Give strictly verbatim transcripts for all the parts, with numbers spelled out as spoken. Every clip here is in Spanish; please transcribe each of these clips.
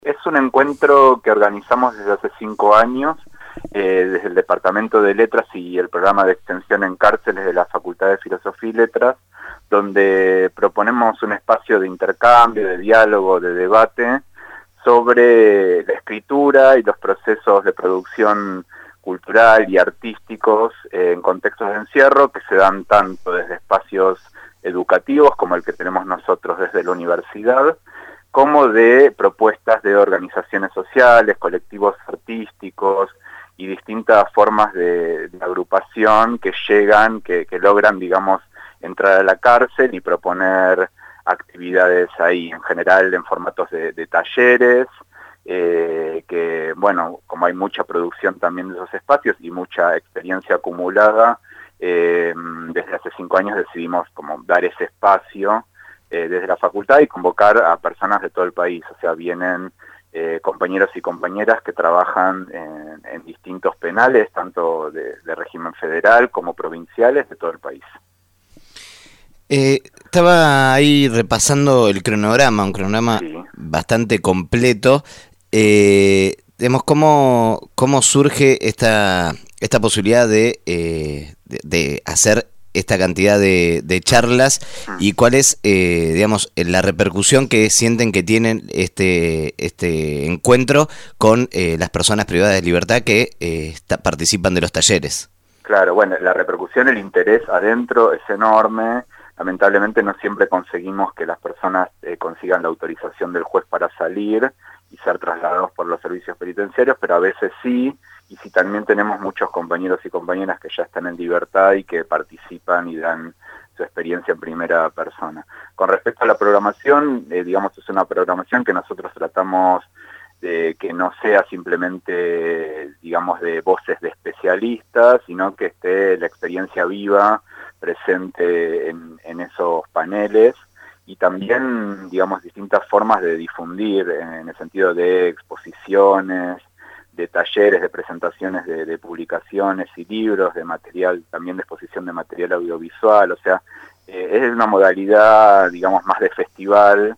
Es un encuentro que organizamos desde hace cinco años, eh, desde el Departamento de Letras y el programa de extensión en cárceles de la Facultad de Filosofía y Letras, donde proponemos un espacio de intercambio, de diálogo, de debate sobre la escritura y los procesos de producción cultural y artísticos eh, en contextos de encierro que se dan tanto desde espacios educativos como el que tenemos nosotros desde la universidad, como de propuestas de organizaciones sociales, colectivos artísticos y distintas formas de, de agrupación que llegan, que, que logran, digamos, entrar a la cárcel y proponer actividades ahí, en general en formatos de, de talleres, eh, que, bueno, como hay mucha producción también de esos espacios y mucha experiencia acumulada, eh, desde hace cinco años decidimos como dar ese espacio Eh, desde la facultad y convocar a personas de todo el país, o sea, vienen eh, compañeros y compañeras que trabajan en, en distintos penales, tanto de, de régimen federal como provinciales de todo el país. Eh, estaba ahí repasando el cronograma, un cronograma Sí. bastante completo. Eh, digamos, ¿cómo, cómo surge esta, esta posibilidad de, eh, de, de hacer esta cantidad de, de charlas y cuál es, eh, digamos, la repercusión que sienten que tienen este este encuentro con eh, las personas privadas de libertad que eh, está, participan de los talleres? Claro, bueno, la repercusión, el interés adentro es enorme. Lamentablemente no siempre conseguimos que las personas eh, consigan la autorización del juez para salir y ser trasladados por los servicios penitenciarios, pero a veces sí. Y si también tenemos muchos compañeros y compañeras que ya están en libertad y que participan y dan su experiencia en primera persona. Con respecto a la programación, eh, digamos, es una programación que nosotros tratamos de que no sea simplemente, digamos, de voces de especialistas, sino que esté la experiencia viva presente en, en esos paneles y también, digamos, distintas formas de difundir en el sentido de exposiciones, de talleres, de presentaciones de, de publicaciones y libros, de material, también de exposición de material audiovisual, o sea, eh, es una modalidad, digamos, más de festival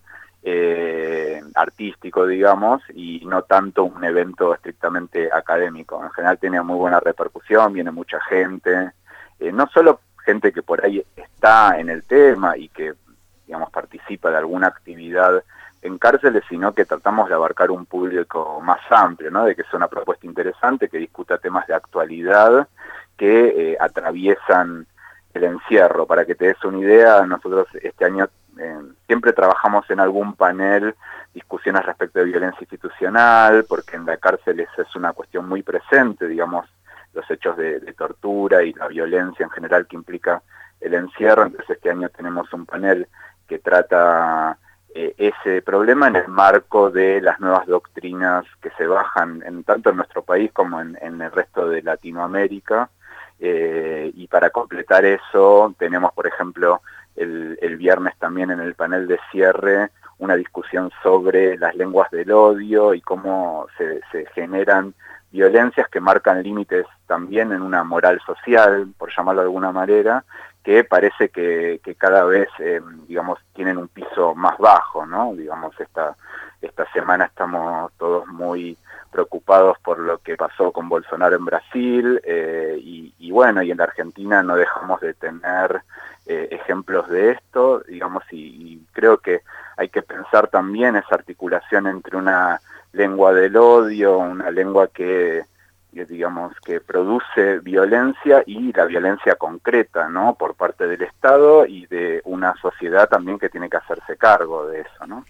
eh, artístico, digamos, y no tanto un evento estrictamente académico. En general tiene muy buena repercusión, viene mucha gente, eh, no solo gente que por ahí está en el tema y que, digamos, participa de alguna actividad en cárceles, sino que tratamos de abarcar un público más amplio, ¿no? De que es una propuesta interesante, que discuta temas de actualidad que eh, atraviesan el encierro. Para que te des una idea, nosotros este año eh, siempre trabajamos en algún panel, discusiones respecto de violencia institucional, porque en la cárcel esa es una cuestión muy presente, digamos, los hechos de, de tortura y la violencia en general que implica el encierro. Entonces este año tenemos un panel que trata Eh, ese problema en el marco de las nuevas doctrinas que se bajan en, tanto en nuestro país como en, en el resto de Latinoamérica, eh, y para completar eso tenemos, por ejemplo, el, el viernes también en el panel de cierre una discusión sobre las lenguas del odio y cómo se, se generan violencias que marcan límites también en una moral social, por llamarlo de alguna manera, que parece que, que cada vez, eh, digamos, tienen un piso más bajo, ¿no? Digamos, esta, esta semana estamos todos muy preocupados por lo que pasó con Bolsonaro en Brasil, eh, y, y bueno, y en la Argentina no dejamos de tener eh, ejemplos de esto, digamos, y, y creo que hay que pensar también esa articulación entre una lengua del odio, una lengua que digamos, que produce violencia y la violencia concreta, ¿no? Por parte del Estado y de una sociedad también que tiene que hacerse cargo de eso, ¿no?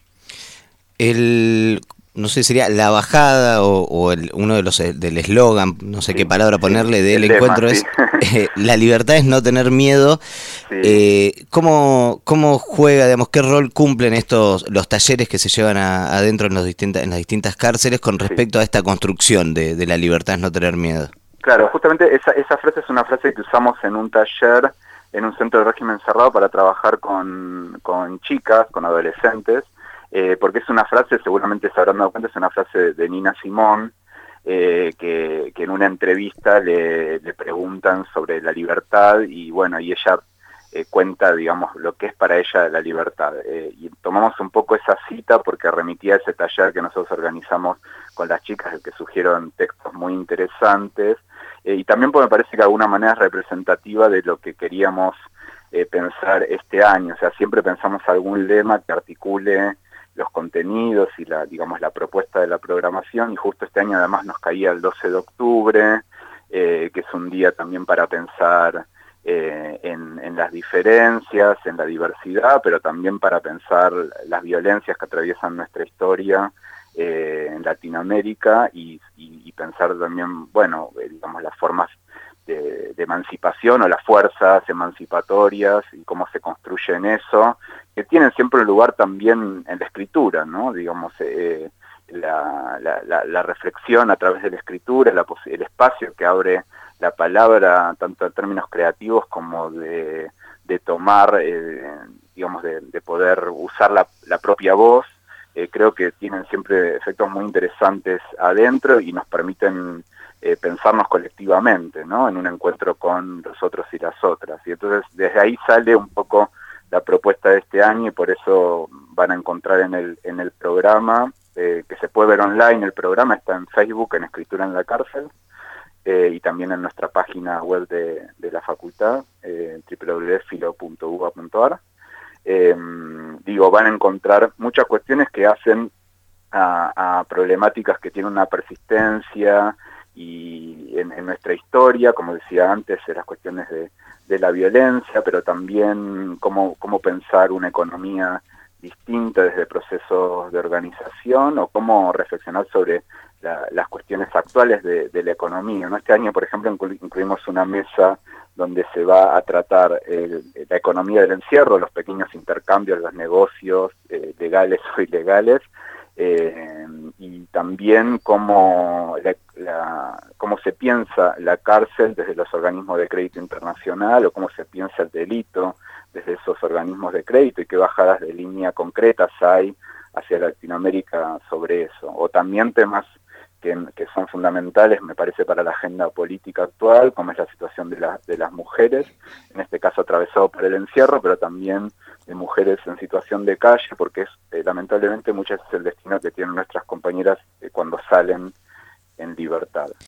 El, no sé, sería la bajada o, o el, uno de los del eslogan, no sé sí, qué palabra ponerle, sí, del el encuentro lema, es sí. eh, la libertad es no tener miedo. Sí. Eh, ¿cómo, ¿Cómo juega, digamos, qué rol cumplen estos los talleres que se llevan a, adentro en, los distintas, en las distintas cárceles con respecto sí. a esta construcción de, de la libertad es no tener miedo? Claro, justamente esa, esa frase es una frase que usamos en un taller en un centro de régimen cerrado para trabajar con, con chicas, con adolescentes, eh, porque es una frase, seguramente se habrán dado cuenta, es una frase de, de Nina Simone, eh, que, que en una entrevista le, le preguntan sobre la libertad y bueno, y ella eh, cuenta, digamos, lo que es para ella la libertad. Eh, y tomamos un poco esa cita porque remitía a ese taller que nosotros organizamos con las chicas, el que surgieron textos muy interesantes, eh, y también porque me parece que de alguna manera es representativa de lo que queríamos eh, pensar este año. O sea, siempre pensamos algún lema que articule los contenidos y la, digamos, la propuesta de la programación, y justo este año además nos caía el doce de octubre, eh, que es un día también para pensar eh, en, en las diferencias, en la diversidad, pero también para pensar las violencias que atraviesan nuestra historia eh, en Latinoamérica, y, y, y pensar también, bueno, eh, digamos, las formas De, de emancipación o las fuerzas emancipatorias y cómo se construyen eso, que tienen siempre un lugar también en la escritura, ¿no? Digamos, eh, la, la, la, la reflexión a través de la escritura, la, el espacio que abre la palabra, tanto en términos creativos como de, de tomar, eh, digamos, de, de poder usar la, la propia voz, eh, creo que tienen siempre efectos muy interesantes adentro y nos permiten Eh, pensarnos colectivamente, ¿no? En un encuentro con los otros y las otras. Y entonces desde ahí sale un poco la propuesta de este año, y por eso van a encontrar en el, en el programa, eh, que se puede ver online, el programa está en Facebook, en Escritura en la Cárcel, eh, y también en nuestra página web de, de la facultad, eh, doble u doble u doble u punto filo punto u b a punto a r. Eh, digo, van a encontrar muchas cuestiones que hacen a, a problemáticas que tienen una persistencia y en, en nuestra historia, como decía antes, en las cuestiones de, de la violencia, pero también cómo, cómo pensar una economía distinta desde procesos de organización, o cómo reflexionar sobre la, las cuestiones actuales de, de la economía, ¿no? Este año, por ejemplo, incluimos una mesa donde se va a tratar el, la economía del encierro, los pequeños intercambios, los negocios eh, legales o ilegales, Eh, y también cómo, la, la, cómo se piensa la cárcel desde los organismos de crédito internacional, o cómo se piensa el delito desde esos organismos de crédito, y qué bajadas de línea concretas hay hacia Latinoamérica sobre eso. O también temas que, que son fundamentales, me parece, para la agenda política actual, como es la situación de, la, de las mujeres, en este caso atravesado por el encierro, pero también de mujeres en situación de calle, porque es eh, lamentablemente muchas es el destino que tienen nuestras compañeras eh, cuando salen en libertad.